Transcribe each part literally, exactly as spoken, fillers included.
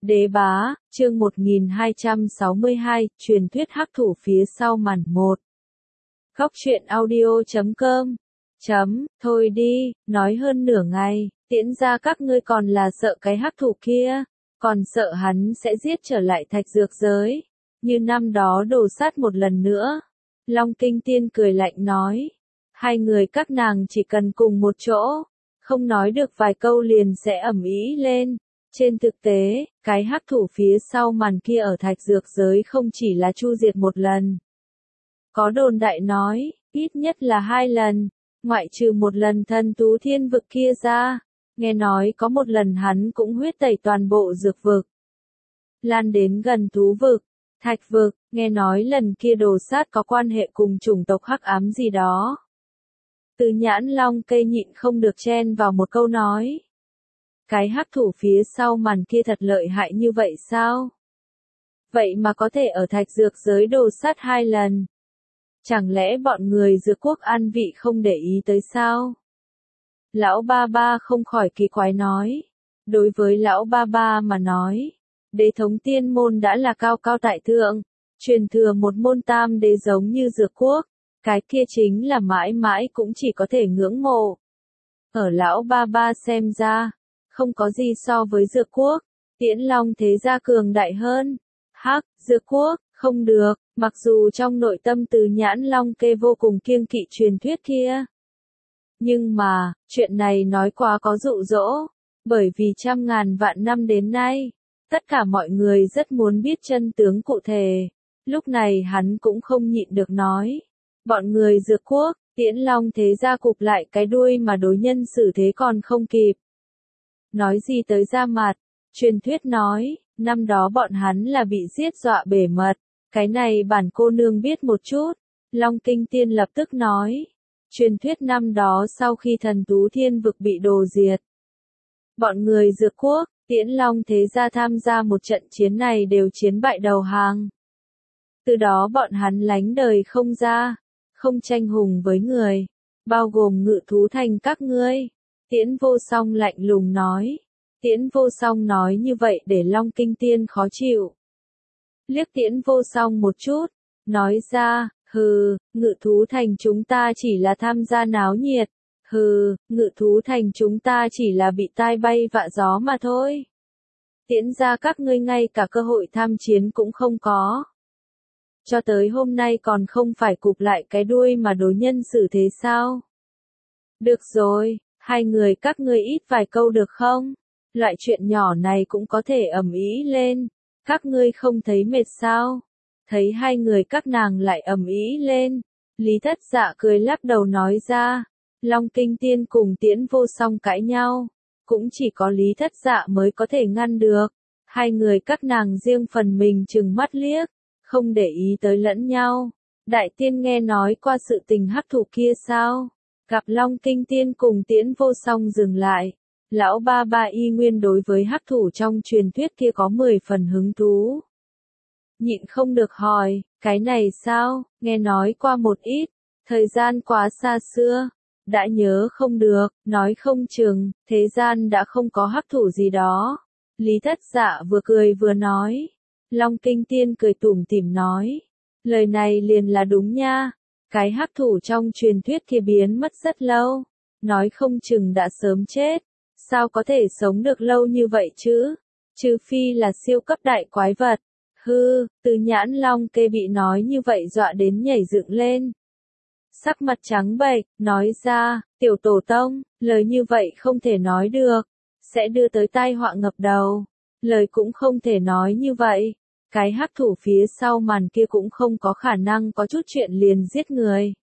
Đế bá, chương một nghìn hai trăm sáu mươi hai, truyền thuyết hắc thủ phía sau màn một. Góc truyện audio chấm com. Chấm, thôi đi, nói hơn nửa ngày, tiễn ra các ngươi còn là sợ cái hắc thủ kia, còn sợ hắn sẽ giết trở lại thạch dược giới, như năm đó đổ sát một lần nữa. Long Kinh Tiên cười lạnh nói, hai người các nàng chỉ cần cùng một chỗ, không nói được vài câu liền sẽ ầm ĩ lên. Trên thực tế, cái hắc thủ phía sau màn kia ở thạch dược giới không chỉ là chu diệt một lần. Có đồn đại nói, ít nhất là hai lần, ngoại trừ một lần Thần Tú Thiên vực kia ra, nghe nói có một lần hắn cũng huyết tẩy toàn bộ dược vực. Lan đến gần thú vực, thạch vực, nghe nói lần kia đồ sát có quan hệ cùng chủng tộc hắc ám gì đó. Từ Nhãn Long cây nhịn không được chen vào một câu nói. Cái hắc thủ phía sau màn kia thật lợi hại như vậy sao? Vậy mà có thể ở thạch dược giới đồ sát hai lần. Chẳng lẽ bọn người dược quốc an vị không để ý tới sao? Lão ba ba không khỏi kỳ quái nói. Đối với lão ba ba mà nói, đế thống tiên môn đã là cao cao tại thượng, truyền thừa một môn tam đế giống như dược quốc, cái kia chính là mãi mãi cũng chỉ có thể ngưỡng mộ. Ở lão ba ba xem ra, không có gì so với dược quốc, Tiễn Long thế gia cường đại hơn. Hắc, dược quốc, không được, mặc dù trong nội tâm Từ Nhãn Long kê vô cùng kiêng kỵ truyền thuyết kia. Nhưng mà, chuyện này nói quá có dụ dỗ, bởi vì trăm ngàn vạn năm đến nay, tất cả mọi người rất muốn biết chân tướng cụ thể. Lúc này hắn cũng không nhịn được nói, bọn người dược quốc, Tiễn Long thế gia cụp lại cái đuôi mà đối nhân xử thế còn không kịp. Nói gì tới ra mặt, truyền thuyết nói, năm đó bọn hắn là bị giết dọa bể mật, cái này bản cô nương biết một chút. Long Kinh Tiên lập tức nói, truyền thuyết năm đó sau khi Thần Tú Thiên vực bị đồ diệt, bọn người dược quốc, Tiễn Long thế gia tham gia một trận chiến này đều chiến bại đầu hàng. Từ đó bọn hắn lánh đời không ra, không tranh hùng với người, bao gồm ngự thú thành các ngươi. Tiễn Vô Song lạnh lùng nói. Tiễn Vô Song nói như vậy để Long Kinh Tiên khó chịu. Liếc Tiễn Vô Song một chút, nói ra, hừ, ngự thú thành chúng ta chỉ là tham gia náo nhiệt, hừ, ngự thú thành chúng ta chỉ là bị tai bay vạ gió mà thôi. Tiễn ra các ngươi ngay cả cơ hội tham chiến cũng không có. Cho tới hôm nay còn không phải cụp lại cái đuôi mà đối nhân xử thế sao? Được rồi, hai người các ngươi ít vài câu được không? Loại chuyện nhỏ này cũng có thể ầm ĩ lên, các ngươi không thấy mệt sao? Thấy hai người các nàng lại ầm ĩ lên, Lý Thất Dạ cười lắc đầu nói ra, Long Kinh Tiên cùng Tiễn Vô Song cãi nhau, cũng chỉ có Lý Thất Dạ mới có thể ngăn được. Hai người các nàng riêng phần mình trừng mắt liếc, không để ý tới lẫn nhau. Đại tiên nghe nói qua sự tình hắc thủ kia sao? Gặp Long Kinh Tiên cùng Tiễn Vô Song dừng lại. Lão ba ba y nguyên đối với hắc thủ trong truyền thuyết kia có mười phần hứng thú. Nhịn không được hỏi, cái này sao, nghe nói qua một ít, thời gian quá xa xưa, đã nhớ không được, nói không chừng, thế gian đã không có hắc thủ gì đó. Lý Thất Dạ vừa cười vừa nói, Long Kinh Tiên cười tủm tỉm nói, lời này liền là đúng nha, cái hắc thủ trong truyền thuyết kia biến mất rất lâu, nói không chừng đã sớm chết. Sao có thể sống được lâu như vậy chứ? Trừ phi là siêu cấp đại quái vật. Hư, Từ Nhãn Long kê bị nói như vậy dọa đến nhảy dựng lên. Sắc mặt trắng bệch, nói ra, tiểu tổ tông, lời như vậy không thể nói được, sẽ đưa tới tai họa ngập đầu. Lời cũng không thể nói như vậy. Cái hắc thủ phía sau màn kia cũng không có khả năng có chút chuyện liền giết người.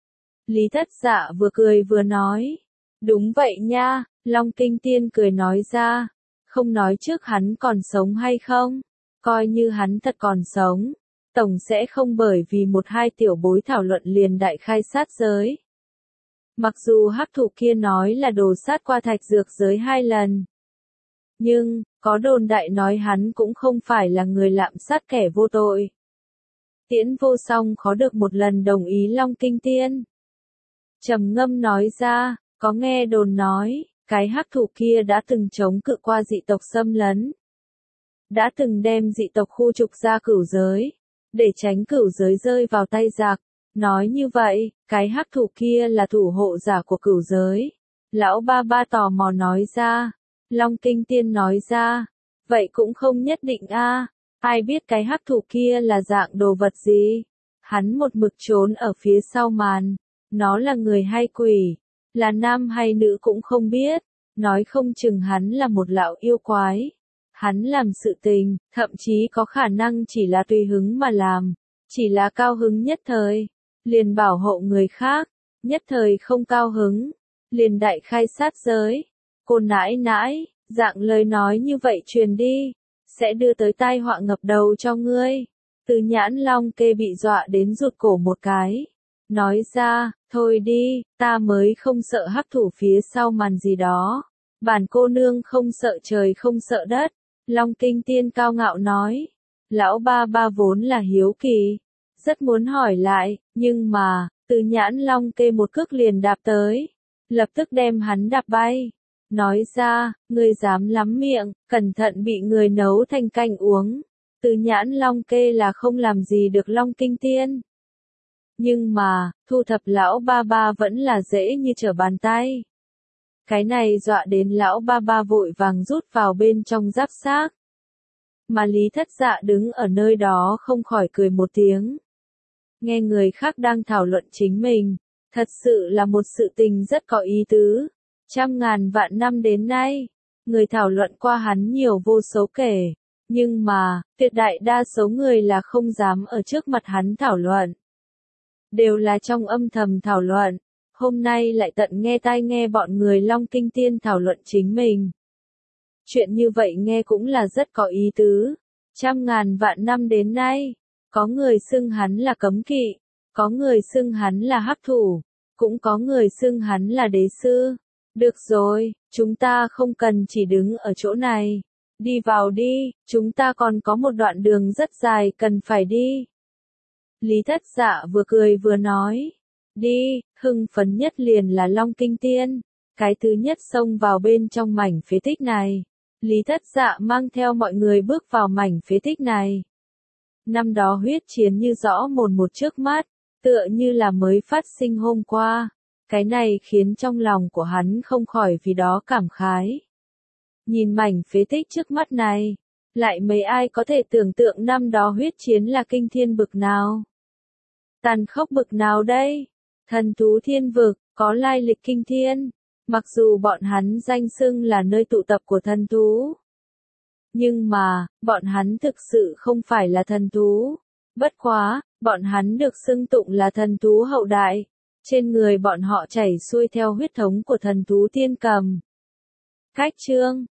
Lý Thất Dạ vừa cười vừa nói. Đúng vậy nha. Long Kinh Tiên cười nói ra, không nói trước hắn còn sống hay không, coi như hắn thật còn sống, tổng sẽ không bởi vì một hai tiểu bối thảo luận liền đại khai sát giới. Mặc dù hắc thủ kia nói là đồ sát qua thạch dược giới hai lần, nhưng, có đồn đại nói hắn cũng không phải là người lạm sát kẻ vô tội. Tiễn Vô Song khó được một lần đồng ý Long Kinh Tiên. Trầm ngâm nói ra, có nghe đồn nói, cái hắc thủ kia đã từng chống cự qua dị tộc xâm lấn. đã từng đem dị tộc khu trục ra cửu giới, để tránh cửu giới rơi vào tay giặc. Nói như vậy, cái hắc thủ kia là thủ hộ giả của cửu giới. Lão ba ba tò mò nói ra. Long Kinh Tiên nói ra. Vậy cũng không nhất định a. Ai biết cái hắc thủ kia là dạng đồ vật gì? Hắn một mực trốn ở phía sau màn. Nó là người hay quỷ, là nam hay nữ cũng không biết. Nói không chừng hắn là một lão yêu quái. Hắn làm sự tình, thậm chí có khả năng chỉ là tùy hứng mà làm. Chỉ là cao hứng nhất thời, liền bảo hộ người khác. Nhất thời không cao hứng, liền đại khai sát giới. Cô nãi nãi, dạng lời nói như vậy truyền đi, sẽ đưa tới tai họa ngập đầu cho ngươi. Từ Nhãn Long Kê bị dọa đến rụt cổ một cái. Nói ra, thôi đi, ta mới không sợ hắc thủ phía sau màn gì đó. Bản cô nương không sợ trời không sợ đất. Long Kinh Tiên cao ngạo nói. Lão ba ba vốn là hiếu kỳ, rất muốn hỏi lại, nhưng mà, Từ Nhãn Long Kê một cước liền đạp tới. Lập tức đem hắn đạp bay. Nói ra, ngươi dám lắm miệng, cẩn thận bị người nấu thành canh uống. Từ Nhãn Long Kê là không làm gì được Long Kinh Tiên. Nhưng mà, thu thập lão ba ba vẫn là dễ như trở bàn tay. Cái này dọa đến lão ba ba vội vàng rút vào bên trong giáp xác. Mà Lý Thất Dạ đứng ở nơi đó không khỏi cười một tiếng. Nghe người khác đang thảo luận chính mình, thật sự là một sự tình rất có ý tứ. Trăm ngàn vạn năm đến nay, người thảo luận qua hắn nhiều vô số kể. Nhưng mà, tuyệt đại đa số người là không dám ở trước mặt hắn thảo luận. Đều là trong âm thầm thảo luận. Hôm nay lại tận nghe tai nghe bọn người Long Kinh Tiên thảo luận chính mình. Chuyện như vậy nghe cũng là rất có ý tứ. Trăm ngàn vạn năm đến nay, có người xưng hắn là cấm kỵ, có người xưng hắn là hắc thủ, cũng có người xưng hắn là đế sư. Được rồi, chúng ta không cần chỉ đứng ở chỗ này. Đi vào đi, chúng ta còn có một đoạn đường rất dài cần phải đi. Lý Thất Dạ vừa cười vừa nói. Đi, hưng phấn nhất liền là Long Kinh Tiên. Cái thứ nhất xông vào bên trong mảnh phế tích này. Lý Thất Dạ mang theo mọi người bước vào mảnh phế tích này. Năm đó huyết chiến như rõ mồn một trước mắt, tựa như là mới phát sinh hôm qua. Cái này khiến trong lòng của hắn không khỏi vì đó cảm khái. Nhìn mảnh phế tích trước mắt này, lại mấy ai có thể tưởng tượng năm đó huyết chiến là kinh thiên bực nào? Tàn khốc bực nào đây? Thần thú thiên vực, có lai lịch kinh thiên. Mặc dù bọn hắn danh xưng là nơi tụ tập của thần thú. Nhưng mà, bọn hắn thực sự không phải là thần thú. Bất quá, bọn hắn được xưng tụng là thần thú hậu đại. Trên người bọn họ chảy xuôi theo huyết thống của thần thú tiên cầm. Cách chương